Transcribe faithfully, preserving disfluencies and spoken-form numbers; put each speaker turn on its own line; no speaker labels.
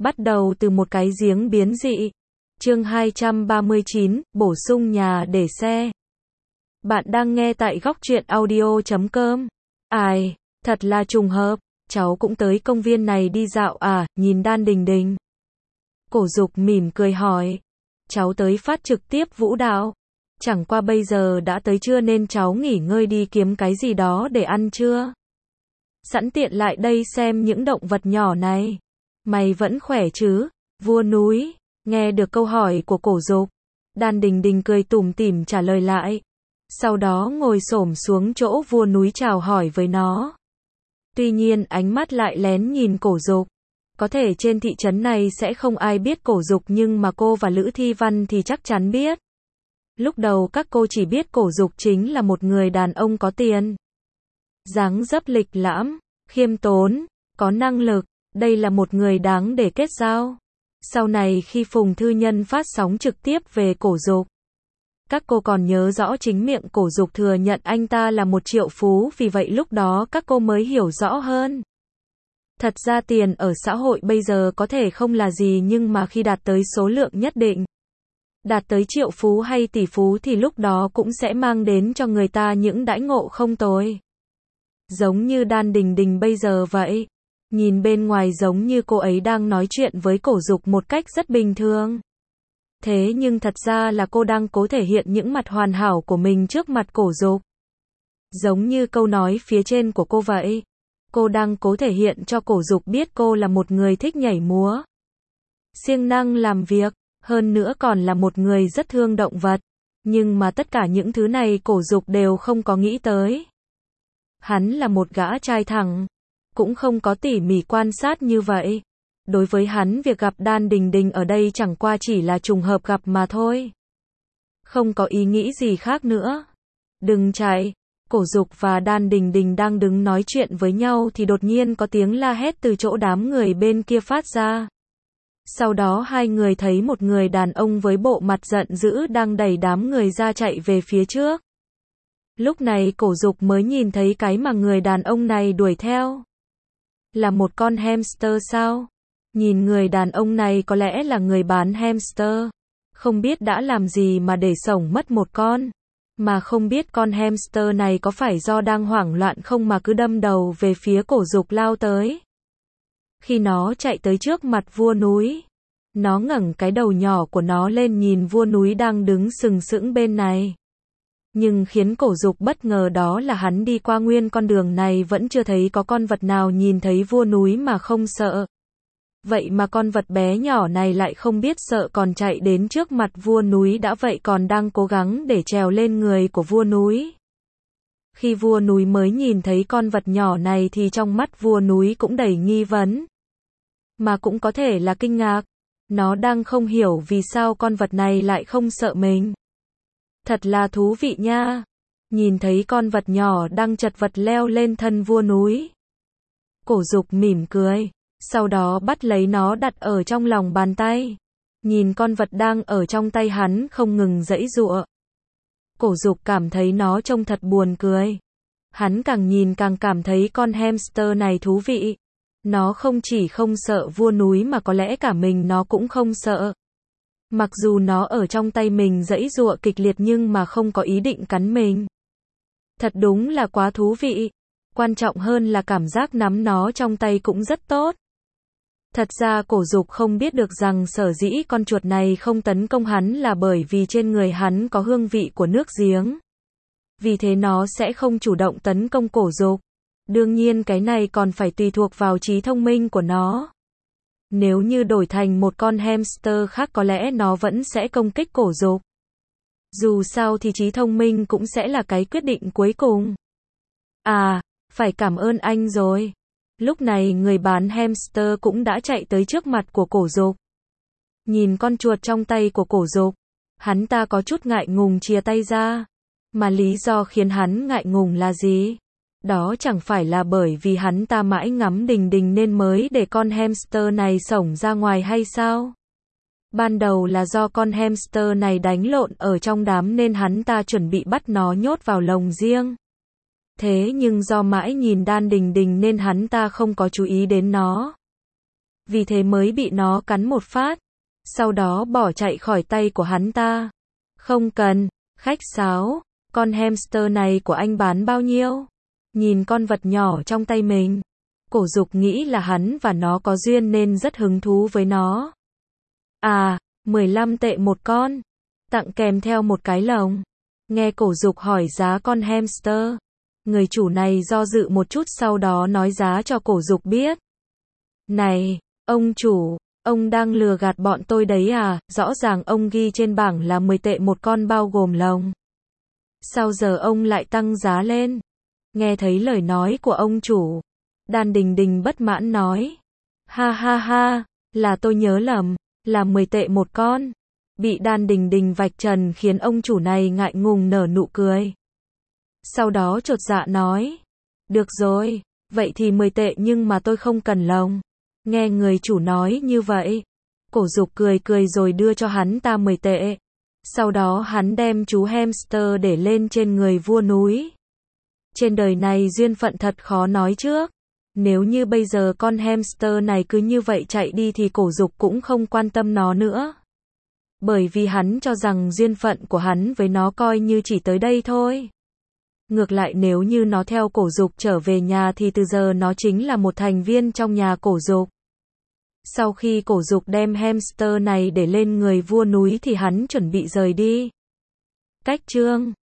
Bắt đầu từ một cái giếng biến dị. Chương hai trăm ba mươi chín, bổ sung nhà để xe. Bạn đang nghe tại góc truyện audio chấm com. Ai, thật là trùng hợp, cháu cũng tới công viên này đi dạo à, nhìn Đan Đình Đình. Cổ Dục mỉm cười hỏi. Cháu tới phát trực tiếp vũ đạo. Chẳng qua bây giờ đã tới trưa nên cháu nghỉ ngơi đi kiếm cái gì đó để ăn trưa. Sẵn tiện lại đây xem những động vật nhỏ này. Mày vẫn khỏe chứ, vua núi? Nghe được câu hỏi của Cổ Dục, Đan Đình Đình cười tủm tỉm trả lời lại. Sau đó ngồi xổm xuống chỗ vua núi chào hỏi với nó. Tuy nhiên ánh mắt lại lén nhìn Cổ Dục. Có thể trên thị trấn này sẽ không ai biết Cổ Dục nhưng mà cô và Lữ Thi Văn thì chắc chắn biết. Lúc đầu các cô chỉ biết Cổ Dục chính là một người đàn ông có tiền. Dáng dấp lịch lãm, khiêm tốn, có năng lực, đây là một người đáng để kết giao. Sau này khi Phùng Thư Nhân phát sóng trực tiếp về Cổ Dục, các cô còn nhớ rõ chính miệng Cổ Dục thừa nhận anh ta là một triệu phú, vì vậy lúc đó các cô mới hiểu rõ hơn. Thật ra tiền ở xã hội bây giờ có thể không là gì nhưng mà khi đạt tới số lượng nhất định, đạt tới triệu phú hay tỷ phú thì lúc đó cũng sẽ mang đến cho người ta những đãi ngộ không tồi. Giống như Đan Đình Đình bây giờ vậy. Nhìn bên ngoài giống như cô ấy đang nói chuyện với Cổ Dục một cách rất bình thường. Thế nhưng thật ra là cô đang cố thể hiện những mặt hoàn hảo của mình trước mặt Cổ Dục. Giống như câu nói phía trên của cô vậy. Cô đang cố thể hiện cho Cổ Dục biết cô là một người thích nhảy múa, siêng năng làm việc, hơn nữa còn là một người rất thương động vật. Nhưng mà tất cả những thứ này Cổ Dục đều không có nghĩ tới. Hắn là một gã trai thẳng, cũng không có tỉ mỉ quan sát như vậy. Đối với hắn việc gặp Đan Đình Đình ở đây chẳng qua chỉ là trùng hợp gặp mà thôi. Không có ý nghĩ gì khác nữa. Đừng chạy. Cổ Dục và Đan Đình Đình đang đứng nói chuyện với nhau thì đột nhiên có tiếng la hét từ chỗ đám người bên kia phát ra. Sau đó hai người thấy một người đàn ông với bộ mặt giận dữ đang đẩy đám người ra chạy về phía trước. Lúc này Cổ Dục mới nhìn thấy cái mà người đàn ông này đuổi theo. Là một con hamster sao? Nhìn người đàn ông này có lẽ là người bán hamster. Không biết đã làm gì mà để sổng mất một con. Mà không biết con hamster này có phải do đang hoảng loạn không mà cứ đâm đầu về phía Cổ Dục lao tới. Khi nó chạy tới trước mặt vua núi, nó ngẩng cái đầu nhỏ của nó lên nhìn vua núi đang đứng sừng sững bên này. Nhưng khiến Cổ Dục bất ngờ đó là hắn đi qua nguyên con đường này vẫn chưa thấy có con vật nào nhìn thấy vua núi mà không sợ. Vậy mà con vật bé nhỏ này lại không biết sợ còn chạy đến trước mặt vua núi đã vậy còn đang cố gắng để trèo lên người của vua núi. Khi vua núi mới nhìn thấy con vật nhỏ này thì trong mắt vua núi cũng đầy nghi vấn. Mà cũng có thể là kinh ngạc. Nó đang không hiểu vì sao con vật này lại không sợ mình. Thật là thú vị nha. Nhìn thấy con vật nhỏ đang chật vật leo lên thân vua núi. Cổ Dục mỉm cười. Sau đó bắt lấy nó đặt ở trong lòng bàn tay. Nhìn con vật đang ở trong tay hắn không ngừng giãy giụa. Cổ Dục cảm thấy nó trông thật buồn cười. Hắn càng nhìn càng cảm thấy con hamster này thú vị. Nó không chỉ không sợ vua núi mà có lẽ cả mình nó cũng không sợ. Mặc dù nó ở trong tay mình giãy giụa kịch liệt nhưng mà không có ý định cắn mình. Thật đúng là quá thú vị. Quan trọng hơn là cảm giác nắm nó trong tay cũng rất tốt. Thật ra Cổ Dục không biết được rằng sở dĩ con chuột này không tấn công hắn là bởi vì trên người hắn có hương vị của nước giếng. Vì thế nó sẽ không chủ động tấn công Cổ Dục. Đương nhiên cái này còn phải tùy thuộc vào trí thông minh của nó. Nếu như đổi thành một con hamster khác có lẽ nó vẫn sẽ công kích Cổ Dục. Dù sao thì trí thông minh cũng sẽ là cái quyết định cuối cùng. À, phải cảm ơn anh rồi. Lúc này người bán hamster cũng đã chạy tới trước mặt của Cổ Dục. Nhìn con chuột trong tay của Cổ Dục, hắn ta có chút ngại ngùng chìa tay ra. Mà lý do khiến hắn ngại ngùng là gì? Đó chẳng phải là bởi vì hắn ta mãi ngắm Đình Đình nên mới để con hamster này xổng ra ngoài hay sao? Ban đầu là do con hamster này đánh lộn ở trong đám nên hắn ta chuẩn bị bắt nó nhốt vào lồng riêng. Thế nhưng do mãi nhìn Đan Đình Đình nên hắn ta không có chú ý đến nó. vì thế mới bị nó cắn một phát, sau đó bỏ chạy khỏi tay của hắn ta. Không cần, khách sáo, con hamster này của anh bán bao nhiêu? Nhìn con vật nhỏ trong tay mình, Cổ Dục nghĩ là hắn và nó có duyên nên rất hứng thú với nó. À, mười lăm tệ một con, tặng kèm theo một cái lồng. Nghe Cổ Dục hỏi giá con hamster, người chủ này do dự một chút sau đó nói giá cho Cổ Dục biết. Này, ông chủ, ông đang lừa gạt bọn tôi đấy à, rõ ràng ông ghi trên bảng là mười tệ một con bao gồm lồng. Sao giờ ông lại tăng giá lên? Nghe thấy lời nói của ông chủ, Đan Đình Đình bất mãn nói. Ha ha ha, là tôi nhớ lầm, là mười tệ một con. Bị Đan Đình Đình vạch trần khiến ông chủ này ngại ngùng nở nụ cười. Sau đó chột dạ nói. Được rồi, vậy thì mười tệ nhưng mà tôi không cần lồng. Nghe người chủ nói như vậy, Cổ Dục cười cười rồi đưa cho hắn ta mười tệ. Sau đó hắn đem chú hamster để lên trên người vua núi. Trên đời này duyên phận thật khó nói trước. Nếu như bây giờ con hamster này cứ như vậy chạy đi thì Cổ Dục cũng không quan tâm nó nữa. Bởi vì hắn cho rằng duyên phận của hắn với nó coi như chỉ tới đây thôi. Ngược lại nếu như nó theo Cổ Dục trở về nhà thì từ giờ nó chính là một thành viên trong nhà Cổ Dục. Sau khi Cổ Dục đem hamster này để lên người vua núi thì hắn chuẩn bị rời đi. Cách chương